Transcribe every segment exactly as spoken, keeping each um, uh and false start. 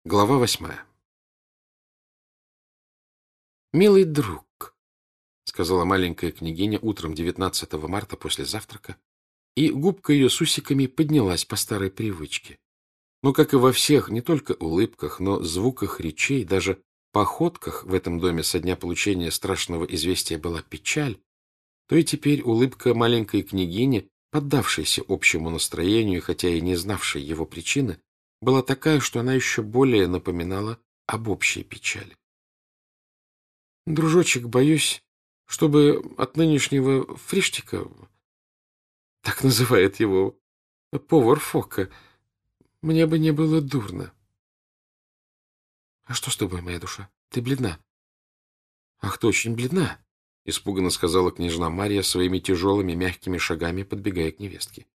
Глава восьмая. «Милый друг», — сказала маленькая княгиня утром девятнадцатого марта после завтрака, и губка ее с усиками поднялась по старой привычке. Но, как и во всех, не только улыбках, но звуках речей, даже походках в этом доме со дня получения страшного известия была печаль, то и теперь улыбка маленькой княгини, поддавшейся общему настроению, хотя и не знавшей его причины, была такая, что она еще более напоминала об общей печали. «Дружочек, боюсь, чтобы от нынешнего Фриштика, так называет его повар Фока, мне бы не было дурно». «А что с тобой, моя душа? Ты бледна?» «Ах, ты очень бледна!» — испуганно сказала княжна Марья своими тяжелыми мягкими шагами, подбегая к невестке.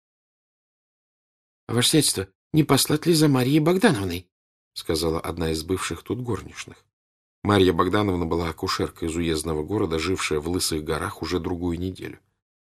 — Ваше сиятельство, не послать ли за Марьей Богдановной? — сказала одна из бывших тут горничных. Марья Богдановна была акушерка из уездного города, жившая в Лысых горах уже другую неделю.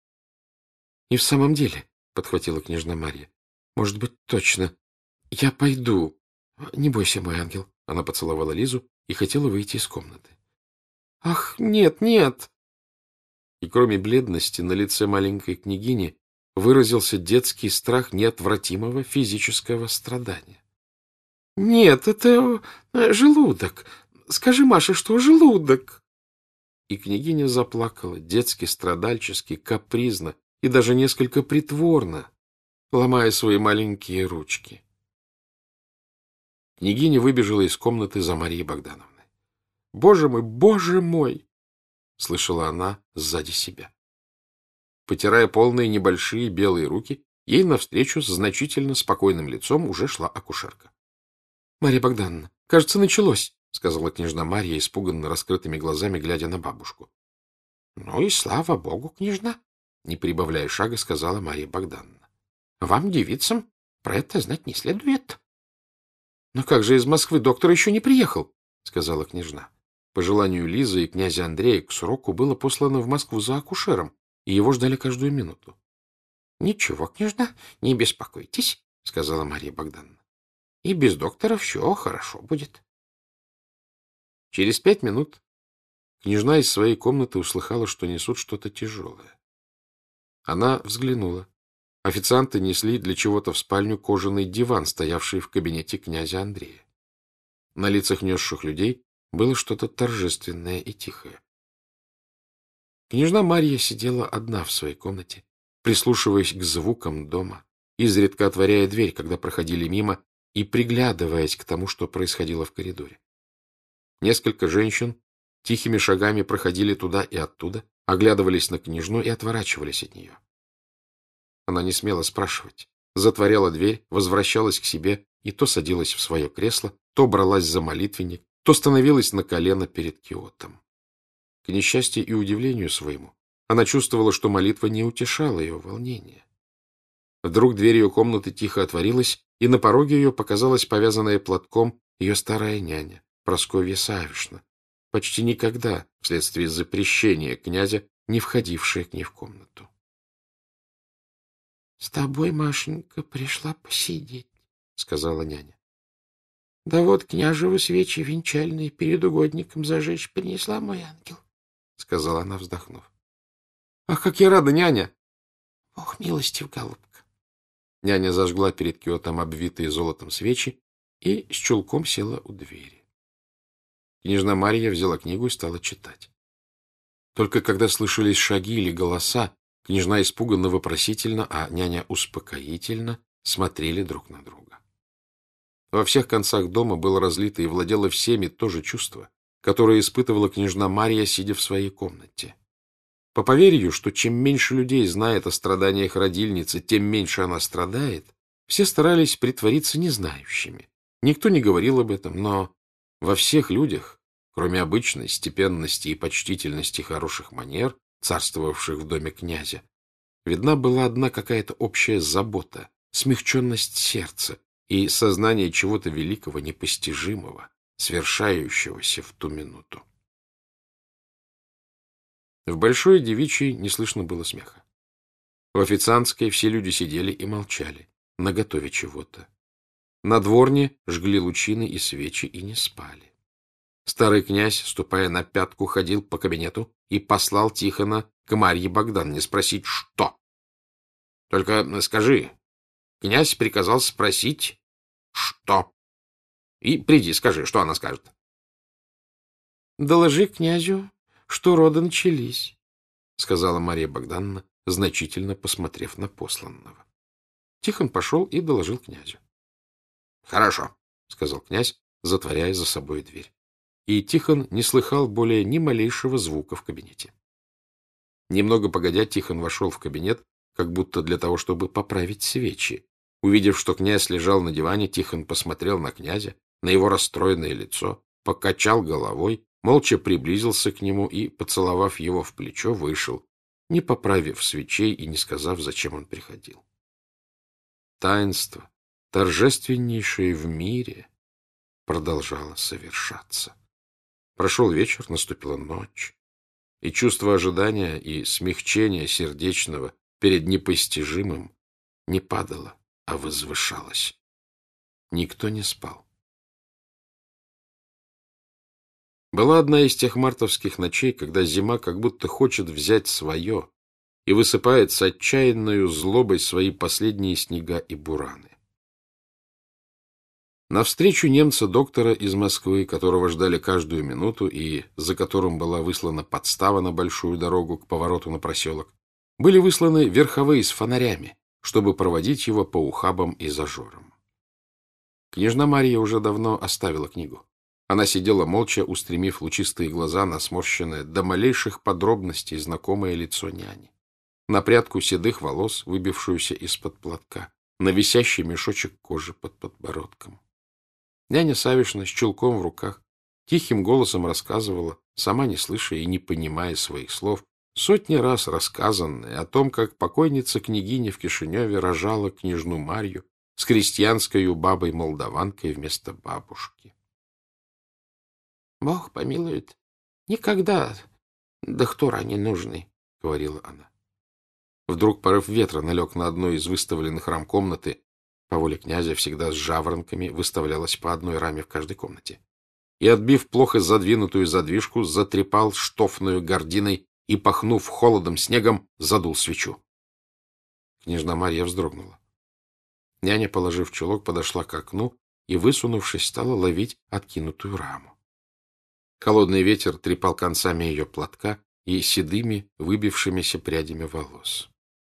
— И в самом деле, — подхватила княжна Марья, — может быть, точно. Я пойду. Не бойся, мой ангел. Она поцеловала Лизу и хотела выйти из комнаты. — Ах, нет, нет! И кроме бледности на лице маленькой княгини выразился детский страх неотвратимого физического страдания. — Нет, это желудок. Скажи Маше, что желудок. И княгиня заплакала, детски, страдальчески, капризно и даже несколько притворно, ломая свои маленькие ручки. Княгиня выбежала из комнаты за Марьей Богдановной. — Боже мой, боже мой! — слышала она сзади себя. Потирая полные небольшие белые руки, ей навстречу с значительно спокойным лицом уже шла акушерка. — Марья Богдановна, кажется, началось, — сказала княжна Марья, испуганно раскрытыми глазами, глядя на бабушку. — Ну и слава богу, княжна, — не прибавляя шага, сказала Марья Богдановна. — Вам, девицам, про это знать не следует. — Но как же из Москвы доктор еще не приехал, — сказала княжна. По желанию Лизы и князя Андрея к сроку было послано в Москву за акушером, и его ждали каждую минуту. — Ничего, княжна, не беспокойтесь, — сказала Марья Богдановна. — И без доктора все хорошо будет. Через пять минут княжна из своей комнаты услыхала, что несут что-то тяжелое. Она взглянула. Официанты несли для чего-то в спальню кожаный диван, стоявший в кабинете князя Андрея. На лицах несших людей было что-то торжественное и тихое. Княжна Марья сидела одна в своей комнате, прислушиваясь к звукам дома, изредка отворяя дверь, когда проходили мимо, и приглядываясь к тому, что происходило в коридоре. Несколько женщин тихими шагами проходили туда и оттуда, оглядывались на княжну и отворачивались от нее. Она не смела спрашивать, затворяла дверь, возвращалась к себе и то садилась в свое кресло, то бралась за молитвенник, то становилась на колено перед киотом. К несчастью и удивлению своему, она чувствовала, что молитва не утешала ее волнение. Вдруг дверь ее комнаты тихо отворилась, и на пороге ее показалась повязанная платком ее старая няня, Прасковья Савишна, почти никогда, вследствие запрещения князя, не входившая к ней в комнату. — С тобой, Машенька, пришла посидеть, — сказала няня. — Да вот княжевы свечи венчальные перед угодником зажечь принесла, мой ангел, — сказала она, вздохнув. — Ах, как я рада, няня! — Бог милостив, голубка. Няня зажгла перед киотом обвитые золотом свечи и с чулком села у двери. Княжна Марья взяла книгу и стала читать. Только когда слышались шаги или голоса, княжна испуганно-вопросительно, а няня успокоительно смотрели друг на друга. Во всех концах дома было разлито и владело всеми то же чувство, которое испытывала княжна Марья, сидя в своей комнате. По поверью, что чем меньше людей знает о страданиях родильницы, тем меньше она страдает, все старались притвориться незнающими. Никто не говорил об этом, но во всех людях, кроме обычной степенности и почтительности хороших манер, царствовавших в доме князя, видна была одна какая-то общая забота, смягченность сердца и сознание чего-то великого, непостижимого, свершающегося в ту минуту. В большой девичьей не слышно было смеха. В официантской все люди сидели и молчали, наготове чего-то. На дворне жгли лучины и свечи и не спали. Старый князь, ступая на пятку, ходил по кабинету и послал Тихона к Марье Богдановне спросить, что. — Только скажи, князь приказал спросить, что. И приди, скажи, что она скажет. — Доложи князю, что роды начались, — сказала Марья Богдановна, значительно посмотрев на посланного. Тихон пошел и доложил князю. — Хорошо, — сказал князь, затворяя за собой дверь. И Тихон не слыхал более ни малейшего звука в кабинете. Немного погодя, Тихон вошел в кабинет, как будто для того, чтобы поправить свечи. Увидев, что князь лежал на диване, Тихон посмотрел на князя, на его расстроенное лицо, покачал головой, молча приблизился к нему и, поцеловав его в плечо, вышел, не поправив свечей и не сказав, зачем он приходил. Таинство, торжественнейшее в мире, продолжало совершаться. Прошел вечер, наступила ночь, и чувство ожидания и смягчения сердечного перед непостижимым не падало, а возвышалось. Никто не спал. Была одна из тех мартовских ночей, когда зима как будто хочет взять свое и высыпает с отчаянною злобой свои последние снега и бураны. Навстречу немца-доктора из Москвы, которого ждали каждую минуту и за которым была выслана подстава на большую дорогу к повороту на проселок, были высланы верховые с фонарями, чтобы проводить его по ухабам и зажорам. Княжна Марья уже давно оставила книгу. Она сидела молча, устремив лучистые глаза на сморщенное до малейших подробностей знакомое лицо няни, на прядку седых волос, выбившуюся из-под платка, на висящий мешочек кожи под подбородком. Няня Савишна с чулком в руках тихим голосом рассказывала, сама не слыша и не понимая своих слов, сотни раз рассказанное о том, как покойница-княгиня в Кишиневе рожала княжну Марью с крестьянскою бабой-молдаванкой вместо бабушки. — Бог помилует, никогда доктора не нужны, — говорила она. Вдруг порыв ветра налег на одну из выставленных рам комнаты. По воле князя всегда с жаворонками выставлялась по одной раме в каждой комнате. И, отбив плохо задвинутую задвижку, затрепал штофную гординой и, пахнув холодом снегом, задул свечу. Княжна Марья вздрогнула. Няня, положив чулок, подошла к окну и, высунувшись, стала ловить откинутую раму. Холодный ветер трепал концами ее платка и седыми, выбившимися прядями волос.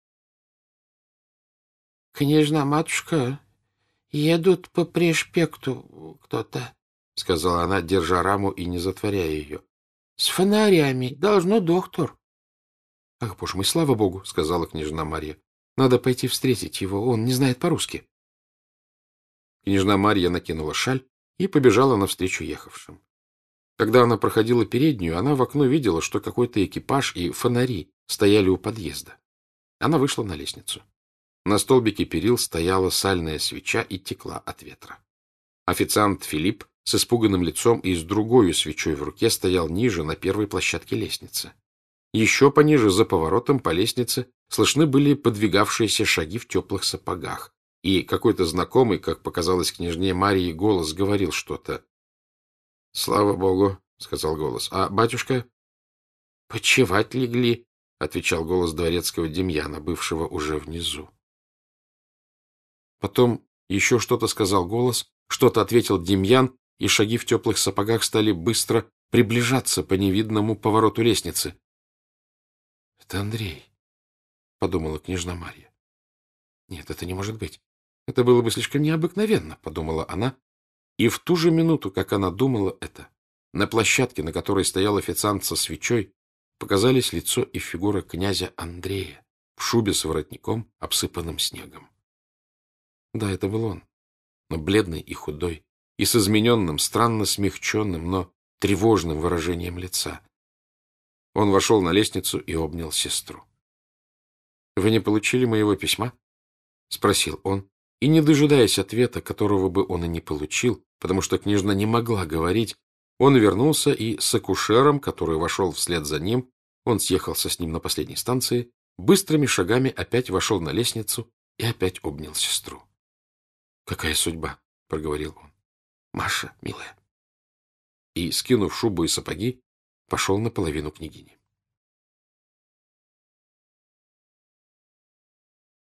— Княжна матушка, едут по пришпекту кто-то, — сказала она, держа раму и не затворяя ее. — С фонарями. Должно доктор. — Ах, боже мой, слава богу, — сказала княжна Марья. — Надо пойти встретить его, он не знает по-русски. Княжна Марья накинула шаль и побежала навстречу ехавшим. Когда она проходила переднюю, она в окно видела, что какой-то экипаж и фонари стояли у подъезда. Она вышла на лестницу. На столбике перил стояла сальная свеча и текла от ветра. Официант Филипп с испуганным лицом и с другой свечой в руке стоял ниже, на первой площадке лестницы. Еще пониже, за поворотом по лестнице, слышны были подвигавшиеся шаги в теплых сапогах, и какой-то знакомый, как показалось княжне Марии, голос говорил что-то. — Слава богу, — сказал голос. — А батюшка? — Почевать легли, — отвечал голос дворецкого Демьяна, бывшего уже внизу. Потом еще что-то сказал голос, что-то ответил Демьян, и шаги в теплых сапогах стали быстро приближаться по невидному повороту лестницы. — Это Андрей, — подумала княжна Марья. — Нет, это не может быть. Это было бы слишком необыкновенно, — подумала она. И в ту же минуту, как она думала это, на площадке, на которой стоял официант со свечой, показались лицо и фигура князя Андрея в шубе с воротником, обсыпанным снегом. Да, это был он, но бледный и худой, и с измененным, странно смягченным, но тревожным выражением лица. Он вошел на лестницу и обнял сестру. — Вы не получили моего письма? — спросил он, и, не дожидаясь ответа, которого бы он и не получил, потому что княжна не могла говорить, он вернулся и с акушером, который вошел вслед за ним, он съехался с ним на последней станции, быстрыми шагами опять вошел на лестницу и опять обнял сестру. — Какая судьба? — проговорил он. — Маша, милая. И, скинув шубу и сапоги, пошел наполовину княгини.